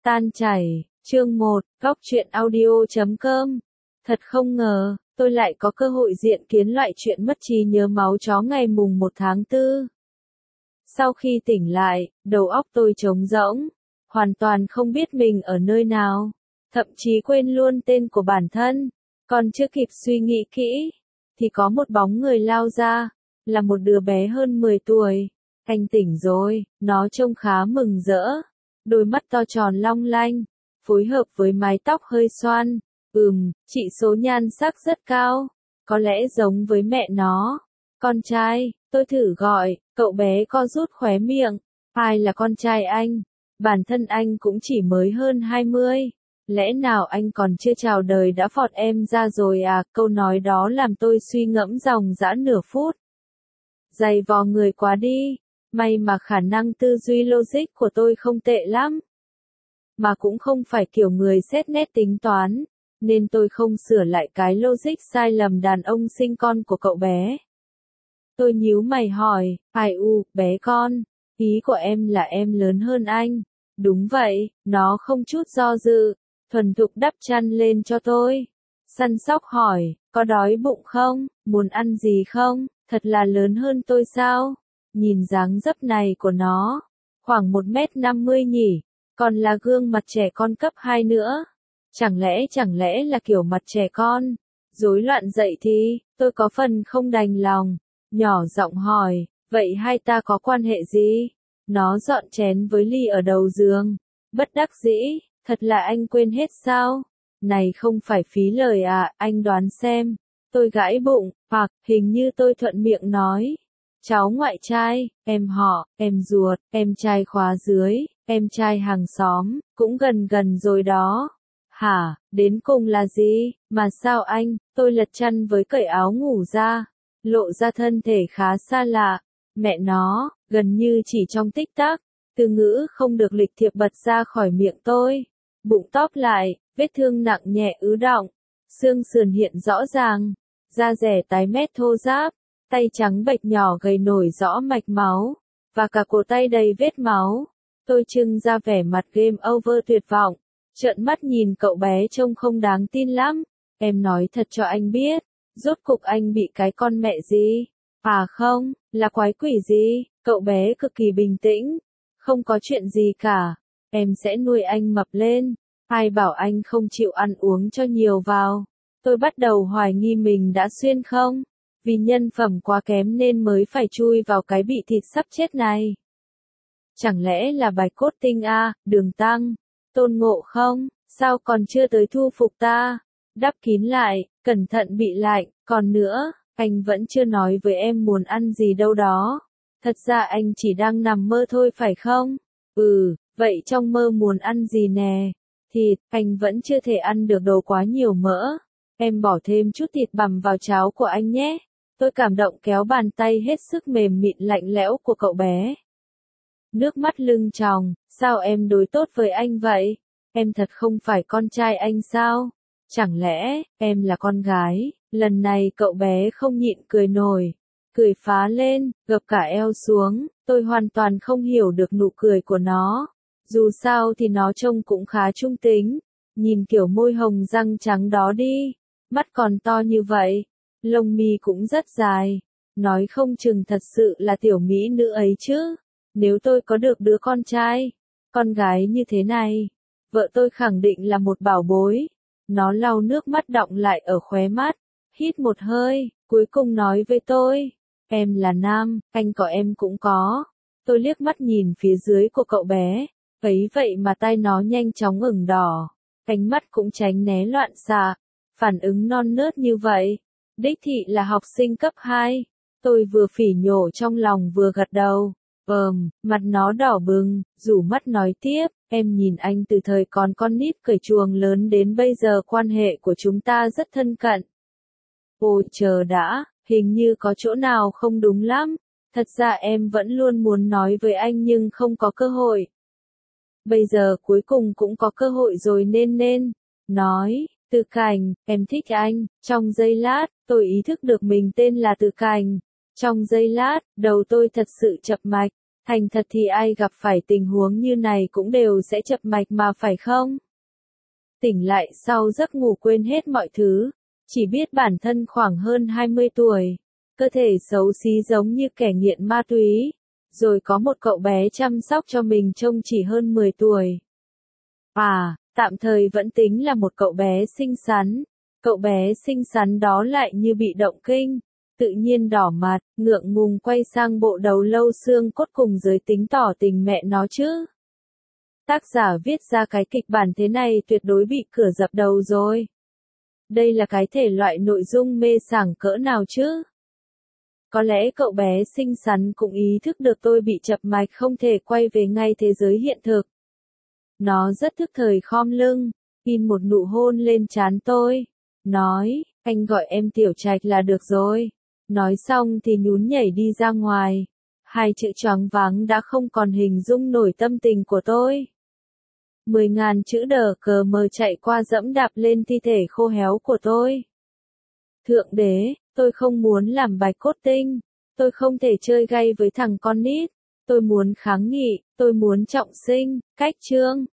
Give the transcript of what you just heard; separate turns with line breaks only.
Tan chảy, chương 1, góc truyện audio.com. Thật không ngờ, tôi lại có cơ hội diện kiến loại chuyện mất trí nhớ máu chó ngày mùng 1 tháng 4. Sau khi tỉnh lại, đầu óc tôi trống rỗng, hoàn toàn không biết mình ở nơi nào, thậm chí quên luôn tên của bản thân. Còn chưa kịp suy nghĩ kỹ, thì có một bóng người lao ra, là một đứa bé hơn 10 tuổi. Anh tỉnh rồi, nó trông khá mừng rỡ. Đôi mắt to tròn long lanh, phối hợp với mái tóc hơi xoăn. Chỉ số nhan sắc rất cao, có lẽ giống với mẹ nó. Con trai, tôi thử gọi, cậu bé co rút khóe miệng. Ai là con trai anh? Bản thân anh cũng chỉ mới hơn 20. Lẽ nào anh còn chưa chào đời đã phọt em ra rồi à? Câu nói đó làm tôi suy ngẫm dòng dã nửa phút. Dày vò người quá đi. May mà khả năng tư duy logic của tôi không tệ lắm. Mà cũng không phải kiểu người xét nét tính toán, nên tôi không sửa lại cái logic sai lầm đàn ông sinh con của cậu bé. Tôi nhíu mày hỏi, bé con, ý của em là em lớn hơn anh. Đúng vậy, nó không chút do dự, thuần thục đắp chăn lên cho tôi. Săn sóc hỏi, có đói bụng không, muốn ăn gì không, thật là lớn hơn tôi sao? Nhìn dáng dấp này của nó, khoảng 1m50 nhỉ, còn là gương mặt trẻ con cấp 2 nữa. Chẳng lẽ là kiểu mặt trẻ con? Rối loạn dậy thì, tôi có phần không đành lòng, nhỏ giọng hỏi, vậy hai ta có quan hệ gì? Nó dọn chén với ly ở đầu giường, bất đắc dĩ, thật là anh quên hết sao? Này không phải phí lời à, anh đoán xem. Tôi gãi bụng, hoặc hình như tôi thuận miệng nói. Cháu ngoại trai, em họ, em ruột, em trai khóa dưới, em trai hàng xóm, cũng gần rồi đó. Hả, đến cùng là gì, mà sao anh? Tôi lật chăn với cởi áo ngủ ra, lộ ra thân thể khá xa lạ. Mẹ nó, gần như chỉ trong tích tắc, từ ngữ không được lịch thiệp bật ra khỏi miệng tôi. Bụng tóp lại, vết thương nặng nhẹ ứ đọng, xương sườn hiện rõ ràng, da rẻ tái mét thô ráp. Tay trắng bệch nhỏ gầy nổi rõ mạch máu, và cả cổ tay đầy vết máu. Tôi trưng ra vẻ mặt game over tuyệt vọng, trợn mắt nhìn cậu bé trông không đáng tin lắm. Em nói thật cho anh biết, rốt cục anh bị cái con mẹ gì? À không, là quái quỷ gì? Cậu bé cực kỳ bình tĩnh, không có chuyện gì cả. Em sẽ nuôi anh mập lên. Ai bảo anh không chịu ăn uống cho nhiều vào? Tôi bắt đầu hoài nghi mình đã xuyên không? Vì nhân phẩm quá kém nên mới phải chui vào cái bị thịt sắp chết này. Chẳng lẽ là Bạch Cốt Tinh a, Đường Tăng, Tôn Ngộ không, sao còn chưa tới thu phục ta? Đắp kín lại, cẩn thận bị lạnh, còn nữa, anh vẫn chưa nói với em muốn ăn gì đâu đó. Thật ra anh chỉ đang nằm mơ thôi phải không? Vậy trong mơ muốn ăn gì nè? Thịt, anh vẫn chưa thể ăn được đồ quá nhiều mỡ. Em bỏ thêm chút thịt bằm vào cháo của anh nhé. Tôi cảm động kéo bàn tay hết sức mềm mịn lạnh lẽo của cậu bé. Nước mắt lưng tròng, sao em đối tốt với anh vậy? Em thật không phải con trai anh sao? Chẳng lẽ, em là con gái? Lần này cậu bé không nhịn cười nổi. Cười phá lên, gập cả eo xuống, tôi hoàn toàn không hiểu được nụ cười của nó. Dù sao thì nó trông cũng khá trung tính. Nhìn kiểu môi hồng răng trắng đó đi, mắt còn to như vậy. Lông mi cũng rất dài, nói không chừng thật sự là tiểu mỹ nữ ấy chứ. Nếu tôi có được đứa con trai, con gái như thế này, vợ tôi khẳng định là một bảo bối. Nó lau nước mắt đọng lại ở khóe mắt, hít một hơi, cuối cùng nói với tôi, em là nam, anh có em cũng có. Tôi liếc mắt nhìn phía dưới của cậu bé, ấy vậy mà tai nó nhanh chóng ửng đỏ, cánh mắt cũng tránh né loạn xạ, phản ứng non nớt như vậy. Đích thị là học sinh cấp 2. Tôi vừa phỉ nhổ trong lòng vừa gật đầu. Mặt nó đỏ bừng, rủ mắt nói tiếp, em nhìn anh từ thời còn con nít cởi chuồng lớn đến bây giờ quan hệ của chúng ta rất thân cận. Ôi chờ đã, hình như có chỗ nào không đúng lắm. Thật ra em vẫn luôn muốn nói với anh nhưng không có cơ hội. Bây giờ cuối cùng cũng có cơ hội rồi nên. Nói. Từ Cảnh, em thích anh. Trong giây lát, tôi ý thức được mình tên là Từ Cảnh. Trong giây lát, đầu tôi thật sự chập mạch. Thành thật thì ai gặp phải tình huống như này cũng đều sẽ chập mạch mà phải không? Tỉnh lại sau giấc ngủ quên hết mọi thứ, chỉ biết bản thân khoảng hơn 20 tuổi, cơ thể xấu xí giống như kẻ nghiện ma túy, rồi có một cậu bé chăm sóc cho mình trông chỉ hơn 10 tuổi. Tạm thời vẫn tính là một cậu bé xinh xắn. Cậu bé xinh xắn đó lại như bị động kinh, tự nhiên đỏ mặt, ngượng ngùng quay sang bộ đầu lâu xương cốt cùng giới tính tỏ tình mẹ nó chứ. Tác giả viết ra cái kịch bản thế này tuyệt đối bị cửa dập đầu rồi. Đây là cái thể loại nội dung mê sảng cỡ nào chứ? Có lẽ cậu bé xinh xắn cũng ý thức được tôi bị chập mạch không thể quay về ngay thế giới hiện thực. Nó rất thức thời khom lưng, in một nụ hôn lên trán tôi. Nói, anh gọi em Tiểu Trạch là được rồi. Nói xong thì nhún nhảy đi ra ngoài. Hai chữ choáng váng đã không còn hình dung nổi tâm tình của tôi. 10.000 chữ đờ cờ mờ chạy qua dẫm đạp lên thi thể khô héo của tôi. Thượng đế, tôi không muốn làm bạch cốt tinh. Tôi không thể chơi gay với thằng con nít. Tôi muốn kháng nghị, tôi muốn trọng sinh. Cách chương